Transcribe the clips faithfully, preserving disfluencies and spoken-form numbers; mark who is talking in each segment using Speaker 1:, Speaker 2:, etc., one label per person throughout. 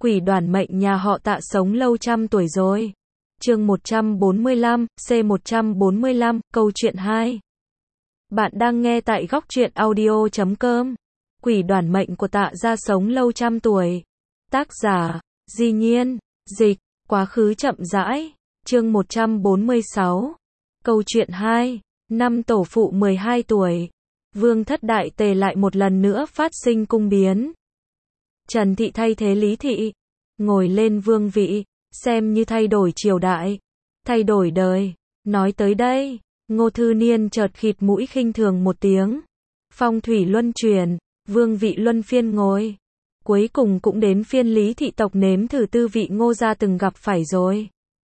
Speaker 1: Quỷ đoản mệnh nhà họ Tạ sống lâu trăm tuổi rồi. Chương một trăm bốn mươi lăm, C một trăm bốn mươi lăm, câu chuyện hai. Bạn đang nghe tại góc truyện audio chấm com. Quỷ đoản mệnh của Tạ gia sống lâu trăm tuổi. Tác giả, Di Nhiên, dịch, quá khứ chậm rãi. Chương một trăm bốn mươi sáu. Câu chuyện hai. Năm tổ phụ mười hai tuổi. Vương thất đại tề lại một lần nữa phát sinh cung biến. Trần Thị thay thế Lý Thị, ngồi lên vương vị, xem như thay đổi triều đại, thay đổi đời. Nói tới đây, Ngô Thư Niên chợt khịt mũi khinh thường một tiếng. Phong thủy luân chuyển, vương vị luân phiên ngồi. Cuối cùng cũng đến phiên Lý Thị tộc nếm thử tư vị Ngô gia từng gặp phải rồi.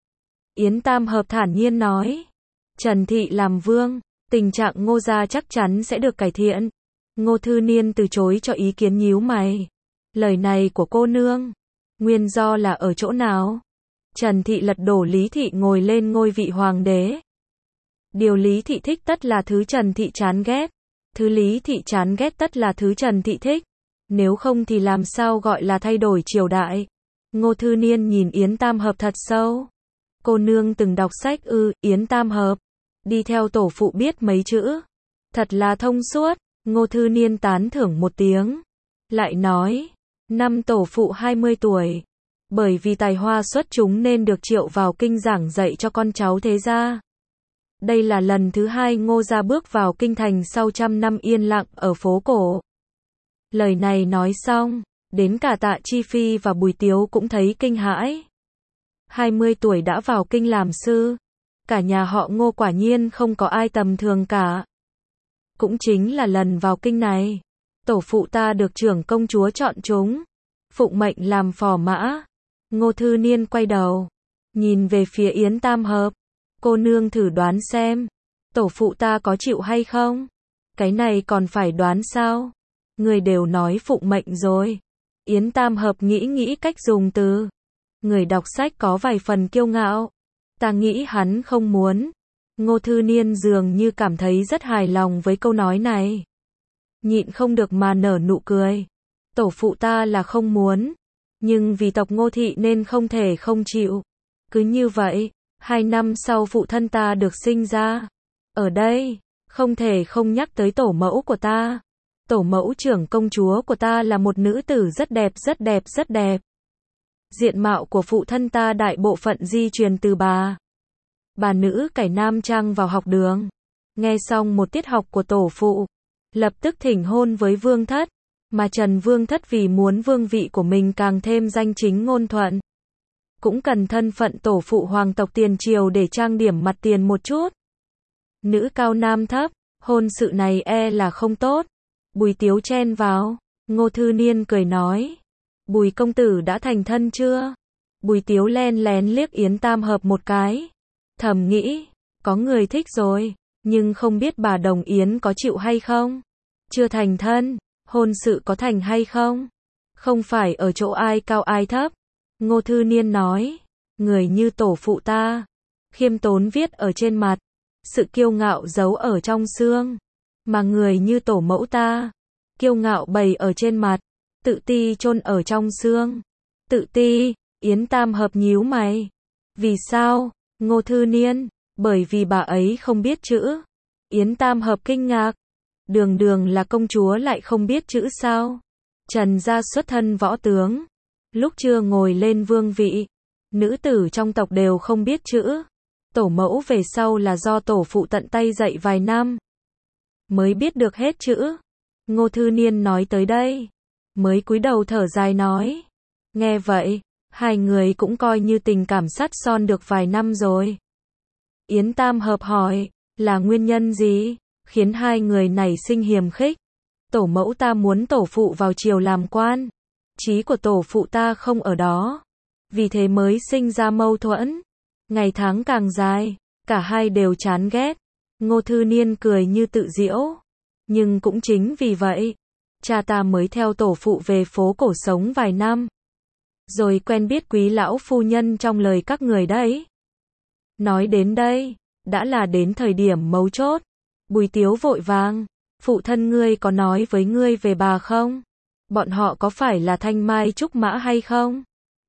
Speaker 1: Yến Tam Hợp thản nhiên nói, Trần Thị làm vương, tình trạng Ngô gia chắc chắn sẽ được cải thiện. Ngô Thư Niên từ chối cho ý kiến, nhíu mày. Lời này của cô nương, nguyên do là ở chỗ nào? Trần Thị lật đổ Lý Thị ngồi lên ngôi vị hoàng đế. Điều Lý Thị thích tất là thứ Trần Thị chán ghét. Thứ Lý Thị chán ghét tất là thứ Trần Thị thích. Nếu không thì làm sao gọi là thay đổi triều đại? Ngô Thư Niên nhìn Yến Tam Hợp thật sâu. Cô nương từng đọc sách ư? Yến Tam Hợp đi theo tổ phụ biết mấy chữ. Thật là thông suốt. Ngô Thư Niên tán thưởng một tiếng. Lại nói, năm tổ phụ hai mươi tuổi. Bởi vì tài hoa xuất chúng nên được triệu vào kinh giảng dạy cho con cháu thế gia. Đây là lần thứ hai Ngô gia bước vào kinh thành sau trăm năm yên lặng ở phố cổ. Lời này nói xong, đến cả Tạ Chi Phi và Bùi Tiếu cũng thấy kinh hãi. hai mươi tuổi đã vào kinh làm sư. Cả nhà họ Ngô quả nhiên không có ai tầm thường cả. Cũng chính là lần vào kinh này, tổ phụ ta được trưởng công chúa chọn chúng, phụng mệnh làm phò mã. Ngô Thư Niên quay đầu, nhìn về phía Yến Tam Hợp. Cô nương thử đoán xem, tổ phụ ta có chịu hay không? Cái này còn phải đoán sao? Người đều nói phụng mệnh rồi. Yến Tam Hợp nghĩ nghĩ cách dùng từ. Người đọc sách có vài phần kiêu ngạo. Ta nghĩ hắn không muốn. Ngô Thư Niên dường như cảm thấy rất hài lòng với câu nói này. Nhịn không được mà nở nụ cười. Tổ phụ ta là không muốn, nhưng vì tộc Ngô Thị nên không thể không chịu. Cứ như vậy, hai năm sau phụ thân ta được sinh ra. Ở đây, không thể không nhắc tới tổ mẫu của ta. Tổ mẫu trưởng công chúa của ta là một nữ tử rất đẹp rất đẹp rất đẹp. Diện mạo của phụ thân ta đại bộ phận di truyền từ bà. Bà nữ cải nam trang vào học đường. Nghe xong một tiết học của tổ phụ, lập tức thỉnh hôn với vương thất. Mà Trần Vương thất vì muốn vương vị của mình càng thêm danh chính ngôn thuận, cũng cần thân phận tổ phụ hoàng tộc tiền triều để trang điểm mặt tiền một chút. Nữ cao nam thấp, hôn sự này e là không tốt. Bùi Tiếu chen vào. Ngô Thư Niên cười nói, Bùi công tử đã thành thân chưa? Bùi Tiếu len lén liếc Yến Tam Hợp một cái, thầm nghĩ, có người thích rồi, nhưng không biết bà Đồng Yến có chịu hay không. Chưa thành thân, hôn sự có thành hay không? Không phải ở chỗ ai cao ai thấp. Ngô Thư Niên nói, người như tổ phụ ta, khiêm tốn viết ở trên mặt, sự kiêu ngạo giấu ở trong xương. Mà người như tổ mẫu ta, kiêu ngạo bày ở trên mặt, tự ti chôn ở trong xương. Tự ti? Yến Tam Hợp nhíu mày. Vì sao? Ngô Thư Niên, bởi vì bà ấy không biết chữ. Yến Tam Hợp kinh ngạc. Đường đường là công chúa lại không biết chữ sao? Trần gia xuất thân võ tướng, lúc chưa ngồi lên vương vị, nữ tử trong tộc đều không biết chữ. Tổ mẫu về sau là do tổ phụ tận tay dạy vài năm, mới biết được hết chữ. Ngô Thư Niên nói tới đây, mới cúi đầu thở dài nói. Nghe vậy, hai người cũng coi như tình cảm sắt son được vài năm rồi. Yến Tam Hợp hỏi, là nguyên nhân gì khiến hai người nảy sinh hiềm khích? Tổ mẫu ta muốn tổ phụ vào triều làm quan, chí của tổ phụ ta không ở đó, vì thế mới sinh ra mâu thuẫn. Ngày tháng càng dài, cả hai đều chán ghét. Ngô Thư Niên cười như tự giễu. Nhưng cũng chính vì vậy, cha ta mới theo tổ phụ về phố cổ sống vài năm, rồi quen biết quý lão phu nhân trong lời các người đấy. Nói đến đây, đã là đến thời điểm mấu chốt. Bùi Tiếu vội vàng, phụ thân ngươi có nói với ngươi về bà không? Bọn họ có phải là thanh mai trúc mã hay không?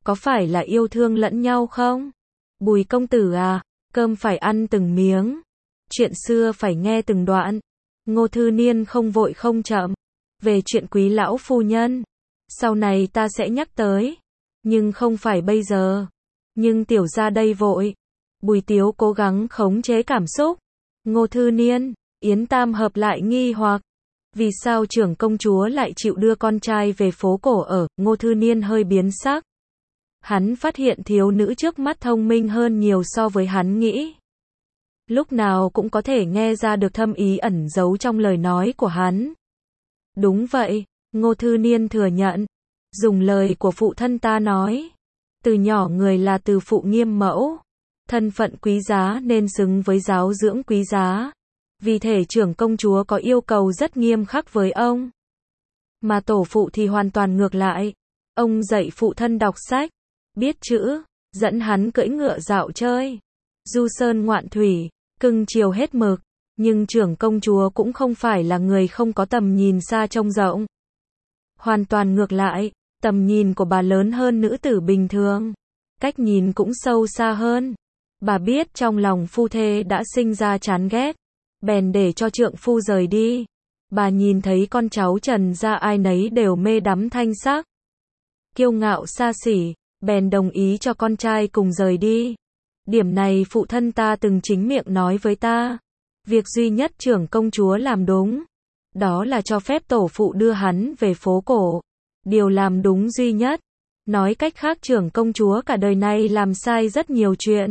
Speaker 1: có phải là yêu thương lẫn nhau không? Bùi công tử à, cơm phải ăn từng miếng, chuyện xưa phải nghe từng đoạn. Ngô Thư Niên không vội không chậm, về chuyện quý lão phu nhân, sau này ta sẽ nhắc tới, nhưng không phải bây giờ. Nhưng tiểu gia đây vội. Bùi Tiếu cố gắng khống chế cảm xúc. Ngô Thư Niên, Yến Tam Hợp lại nghi hoặc, vì sao trưởng công chúa lại chịu đưa con trai về phố cổ ở? Ngô Thư Niên hơi biến sắc. Hắn phát hiện thiếu nữ trước mắt thông minh hơn nhiều so với hắn nghĩ. Lúc nào cũng có thể nghe ra được thâm ý ẩn giấu trong lời nói của hắn. Đúng vậy, Ngô Thư Niên thừa nhận. Dùng lời của phụ thân ta nói, từ nhỏ người là từ phụ nghiêm mẫu, thân phận quý giá nên xứng với giáo dưỡng quý giá. Vì thể trưởng công chúa có yêu cầu rất nghiêm khắc với ông. Mà tổ phụ thì hoàn toàn ngược lại. Ông dạy phụ thân đọc sách, biết chữ, dẫn hắn cưỡi ngựa dạo chơi, du sơn ngoạn thủy, cưng chiều hết mực. Nhưng trưởng công chúa cũng không phải là người không có tầm nhìn xa trông rộng. Hoàn toàn ngược lại, tầm nhìn của bà lớn hơn nữ tử bình thường. Cách nhìn cũng sâu xa hơn. Bà biết trong lòng phu thê đã sinh ra chán ghét, bèn để cho trượng phu rời đi. Bà nhìn thấy con cháu Trần gia ai nấy đều mê đắm thanh sắc, kiêu ngạo xa xỉ, bèn đồng ý cho con trai cùng rời đi. Điểm này phụ thân ta từng chính miệng nói với ta. Việc duy nhất trưởng công chúa làm đúng, đó là cho phép tổ phụ đưa hắn về phố cổ. Điều làm đúng duy nhất. Nói cách khác trưởng công chúa cả đời này làm sai rất nhiều chuyện.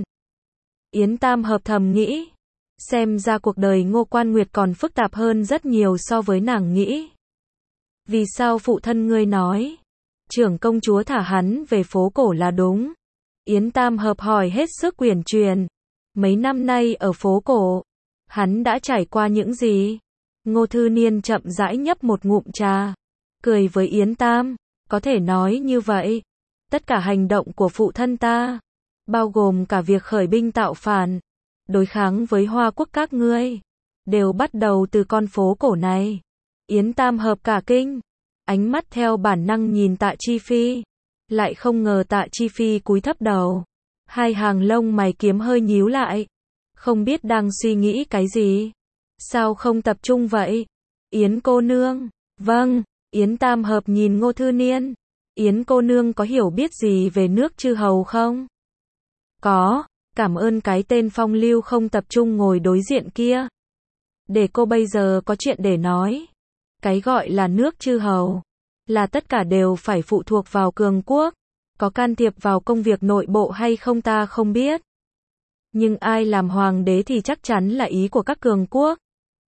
Speaker 1: Yến Tam Hợp thầm nghĩ. Xem ra cuộc đời Ngô Quan Nguyệt còn phức tạp hơn rất nhiều so với nàng nghĩ. Vì sao phụ thân ngươi nói trưởng công chúa thả hắn về phố cổ là đúng? Yến Tam Hợp hỏi hết sức uyển chuyển. Mấy năm nay ở phố cổ, hắn đã trải qua những gì? Ngô Thư Niên chậm rãi nhấp một ngụm trà, cười với Yến Tam. Có thể nói như vậy. Tất cả hành động của phụ thân ta, bao gồm cả việc khởi binh tạo phản, đối kháng với Hoa Quốc các ngươi, đều bắt đầu từ con phố cổ này. Yến Tam Hợp cả kinh, ánh mắt theo bản năng nhìn Tạ Chi Phi, lại không ngờ Tạ Chi Phi cúi thấp đầu, hai hàng lông mày kiếm hơi nhíu lại, không biết đang suy nghĩ cái gì. Sao không tập trung vậy? Yến cô nương, vâng. Yến Tam Hợp nhìn Ngô Thư Niên. Yến cô nương có hiểu biết gì về nước chư hầu không? Có, cảm ơn cái tên phong lưu không tập trung ngồi đối diện kia. Để cô bây giờ có chuyện để nói. Cái gọi là nước chư hầu, là tất cả đều phải phụ thuộc vào cường quốc. Có can thiệp vào công việc nội bộ hay không ta không biết. Nhưng ai làm hoàng đế thì chắc chắn là ý của các cường quốc.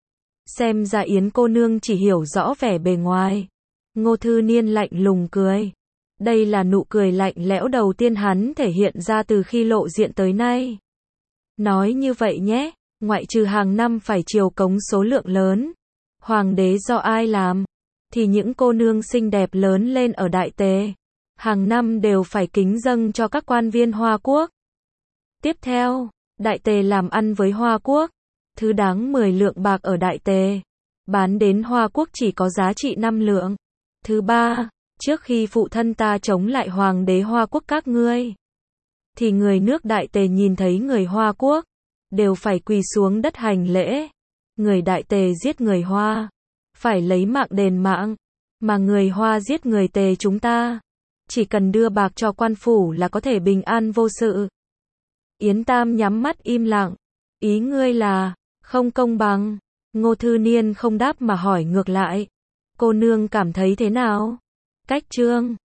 Speaker 1: Xem ra Yến cô nương chỉ hiểu rõ vẻ bề ngoài. Ngô Thư Niên lạnh lùng cười. Đây là nụ cười lạnh lẽo đầu tiên hắn thể hiện ra từ khi lộ diện tới nay. Nói như vậy nhé, ngoại trừ hàng năm phải triều cống số lượng lớn, hoàng đế do ai làm, thì những cô nương xinh đẹp lớn lên ở Đại Tề, hàng năm đều phải kính dâng cho các quan viên Hoa Quốc. Tiếp theo, Đại Tề làm ăn với Hoa Quốc, thứ đáng mười lượng bạc ở Đại Tề, bán đến Hoa Quốc chỉ có giá trị năm lượng. Thứ ba, trước khi phụ thân ta chống lại hoàng đế Hoa Quốc các ngươi, thì người nước Đại Tề nhìn thấy người Hoa Quốc, đều phải quỳ xuống đất hành lễ. Người Đại Tề giết người Hoa, phải lấy mạng đền mạng, mà người Hoa giết người Tề chúng ta, chỉ cần đưa bạc cho quan phủ là có thể bình an vô sự. Yến Tam nhắm mắt im lặng. Ý ngươi là không công bằng? Ngô Thư Niên không đáp mà hỏi ngược lại. Cô nương cảm thấy thế nào? Cách chương